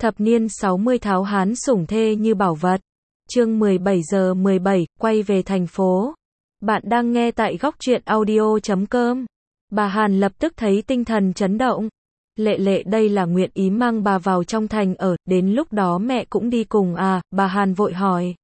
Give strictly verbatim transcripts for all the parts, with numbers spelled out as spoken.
Thập niên sáu mươi tháo hán sủng thê như bảo vật. Chương mười bảy giờ mười bảy, quay về thành phố. Bạn đang nghe tại góc truyện audio chấm com. Bà Hàn lập tức thấy tinh thần chấn động. Lệ lệ đây là nguyện ý mang bà vào trong thành ở, đến lúc đó mẹ cũng đi cùng à, bà Hàn vội hỏi.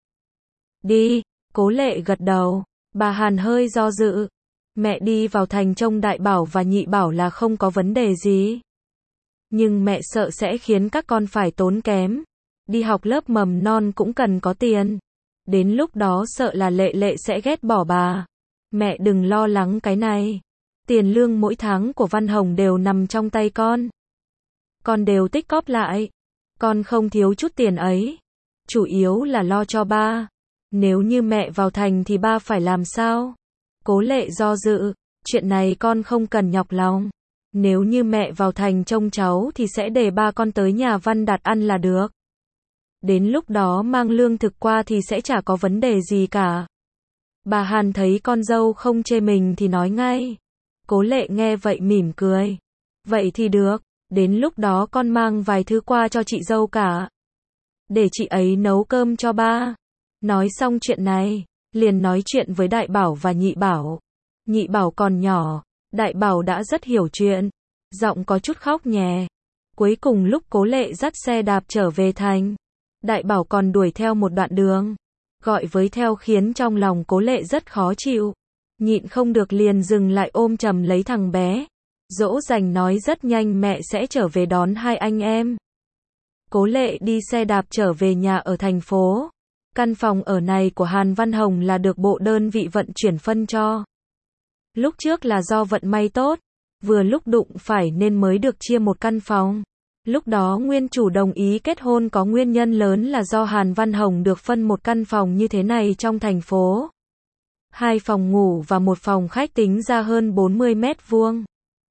Đi, Cố Lệ gật đầu. Bà Hàn hơi do dự. Mẹ đi vào thành trông đại bảo và nhị bảo là không có vấn đề gì. Nhưng mẹ sợ sẽ khiến các con phải tốn kém. Đi học lớp mầm non cũng cần có tiền. Đến lúc đó sợ là Lệ Lệ sẽ ghét bỏ bà. Mẹ đừng lo lắng cái này. Tiền lương mỗi tháng của Văn Hồng đều nằm trong tay con. Con đều tích cóp lại. Con không thiếu chút tiền ấy. Chủ yếu là lo cho ba. Nếu như mẹ vào thành thì ba phải làm sao? Cố Lệ do dự. Chuyện này con không cần nhọc lòng. Nếu như mẹ vào thành trông cháu thì sẽ để ba con tới nhà Văn Đạt ăn là được. Đến lúc đó mang lương thực qua thì sẽ chả có vấn đề gì cả. Bà Hàn thấy con dâu không chê mình thì nói ngay. Cố Lệ nghe vậy mỉm cười. Vậy thì được, đến lúc đó con mang vài thứ qua cho chị dâu cả. Để chị ấy nấu cơm cho ba. Nói xong chuyện này, liền nói chuyện với Đại Bảo và Nhị Bảo. Nhị Bảo còn nhỏ, Đại Bảo đã rất hiểu chuyện. Giọng có chút khóc nhè. Cuối cùng lúc Cố Lệ dắt xe đạp trở về thành, Đại Bảo còn đuổi theo một đoạn đường. Gọi với theo khiến trong lòng Cố Lệ rất khó chịu. Nhịn không được liền dừng lại ôm chầm lấy thằng bé. Dỗ dành nói rất nhanh mẹ sẽ trở về đón hai anh em. Cố Lệ đi xe đạp trở về nhà ở thành phố. Căn phòng ở này của Hàn Văn Hồng là được bộ đơn vị vận chuyển phân cho. Lúc trước là do vận may tốt, vừa lúc đụng phải nên mới được chia một căn phòng. Lúc đó nguyên chủ đồng ý kết hôn có nguyên nhân lớn là do Hàn Văn Hồng được phân một căn phòng như thế này trong thành phố. Hai phòng ngủ và một phòng khách tính ra hơn bốn mươi mét vuông.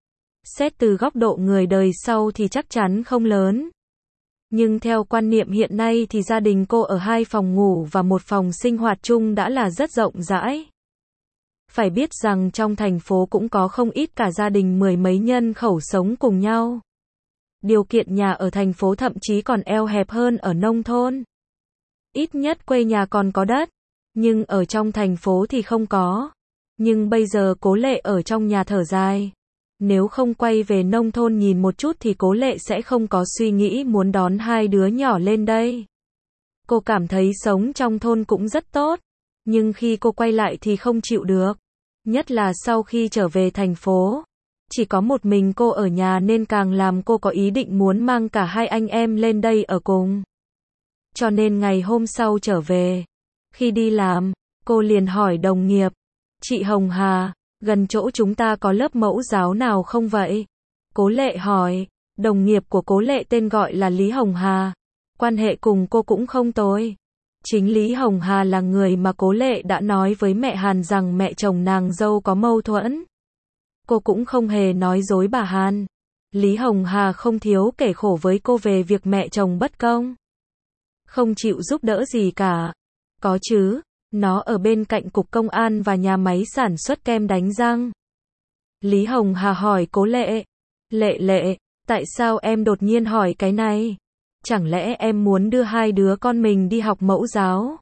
Xét từ góc độ người đời sau thì chắc chắn không lớn. Nhưng theo quan niệm hiện nay thì gia đình cô ở hai phòng ngủ và một phòng sinh hoạt chung đã là rất rộng rãi. Phải biết rằng trong thành phố cũng có không ít cả gia đình mười mấy nhân khẩu sống cùng nhau. Điều kiện nhà ở thành phố thậm chí còn eo hẹp hơn ở nông thôn. Ít nhất quê nhà còn có đất, nhưng ở trong thành phố thì không có. Nhưng bây giờ Cố Lệ ở trong nhà thở dài. Nếu không quay về nông thôn nhìn một chút thì Cố Lệ sẽ không có suy nghĩ muốn đón hai đứa nhỏ lên đây. Cô cảm thấy sống trong thôn cũng rất tốt, nhưng khi cô quay lại thì không chịu được. Nhất là sau khi trở về thành phố. Chỉ có một mình cô ở nhà nên càng làm cô có ý định muốn mang cả hai anh em lên đây ở cùng. Cho nên ngày hôm sau trở về, khi đi làm, cô liền hỏi đồng nghiệp. Chị Hồng Hà, gần chỗ chúng ta có lớp mẫu giáo nào không vậy? Cố Lệ hỏi. Đồng nghiệp của Cố Lệ tên gọi là Lý Hồng Hà. Quan hệ cùng cô cũng không tồi. Chính Lý Hồng Hà là người mà Cố Lệ đã nói với mẹ Hàn rằng mẹ chồng nàng dâu có mâu thuẫn. Cô cũng không hề nói dối bà Hàn. Lý Hồng Hà không thiếu kể khổ với cô về việc mẹ chồng bất công. Không chịu giúp đỡ gì cả. Có chứ, nó ở bên cạnh cục công an và nhà máy sản xuất kem đánh răng. Lý Hồng Hà hỏi Cố Lệ. Lệ Lệ, tại sao em đột nhiên hỏi cái này? Chẳng lẽ em muốn đưa hai đứa con mình đi học mẫu giáo?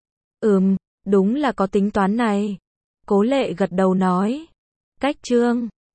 Ừm, đúng là có tính toán này. Cố Lệ gật đầu nói. Cách chương